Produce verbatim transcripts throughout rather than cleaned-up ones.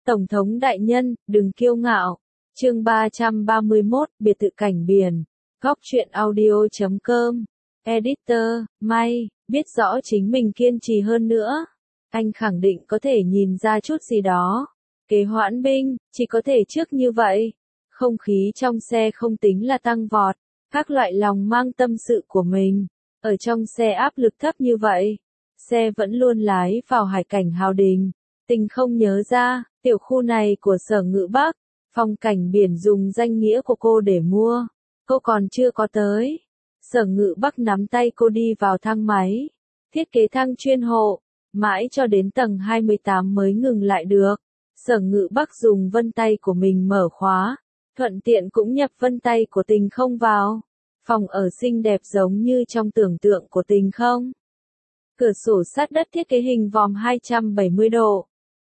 Tổng thống đại nhân, đừng kiêu ngạo. Chương ba trăm ba mươi mốt, biệt thự cảnh biển. Góc truyện audio chấm com. Editor, May, biết rõ chính mình kiên trì hơn nữa. Anh khẳng định có thể nhìn ra chút gì đó. Kế hoãn binh, chỉ có thể trước như vậy. Không khí trong xe không tính là tăng vọt. Các loại lòng mang tâm sự của mình. Ở trong xe áp lực thấp như vậy. Xe vẫn luôn lái vào hải cảnh Hào Đình. Tình không nhớ ra, tiểu khu này của Sở Ngự Bắc, phong cảnh biển dùng danh nghĩa của cô để mua. Cô còn chưa có tới. Sở Ngự Bắc nắm tay cô đi vào thang máy. Thiết kế thang chuyên hộ, mãi cho đến tầng hai mươi tám mới ngừng lại được. Sở Ngự Bắc dùng vân tay của mình mở khóa, thuận tiện cũng nhập vân tay của Tình không vào. Phòng ở xinh đẹp giống như trong tưởng tượng của Tình không. Cửa sổ sát đất thiết kế hình vòm hai trăm bảy mươi độ.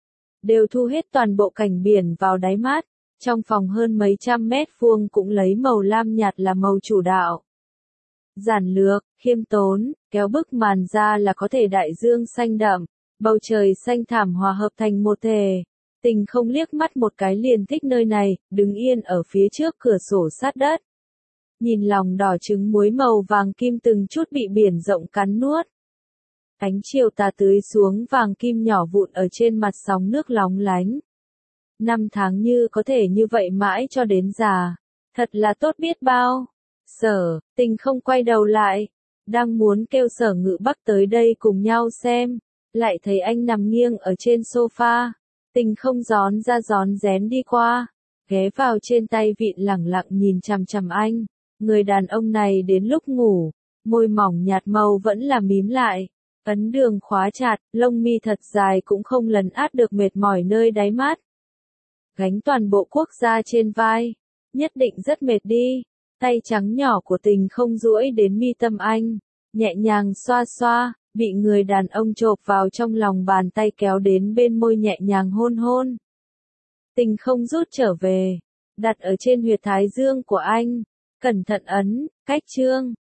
Đều thu hết toàn bộ cảnh biển vào đáy mắt. Trong phòng hơn mấy trăm mét vuông cũng lấy màu lam nhạt là màu chủ đạo. Giản lược, khiêm tốn, kéo bức màn ra là có thể đại dương xanh đậm, bầu trời xanh thảm hòa hợp thành một thể. Tình không liếc mắt một cái liền thích nơi này, đứng yên ở phía trước cửa sổ sát đất. Nhìn lòng đỏ trứng muối màu vàng kim từng chút bị biển rộng cắn nuốt. Ánh chiều tà tưới xuống vàng kim nhỏ vụn ở trên mặt sóng nước lóng lánh. Năm tháng như có thể như vậy mãi cho đến già. Thật là tốt biết bao. Sở, Tình không quay đầu lại. Đang muốn kêu Sở Ngự Bắc tới đây cùng nhau xem. Lại thấy anh nằm nghiêng ở trên sofa. Tình không gión ra gión rén đi qua. Ghé vào trên tay vịn lẳng lặng nhìn chằm chằm anh. Người đàn ông này đến lúc ngủ. Môi mỏng nhạt màu vẫn là mím lại. Ấn đường khóa chặt, lông mi thật dài cũng không lấn át được mệt mỏi nơi đáy mắt. Gánh toàn bộ quốc gia trên vai. Nhất định rất mệt đi. Tay trắng nhỏ của Tình không duỗi đến mi tâm anh. Nhẹ nhàng xoa xoa, bị người đàn ông chộp vào trong lòng bàn tay kéo đến bên môi nhẹ nhàng hôn hôn. Tình không rút trở về. Đặt ở trên huyệt thái dương của anh. Cẩn thận ấn, cách chương.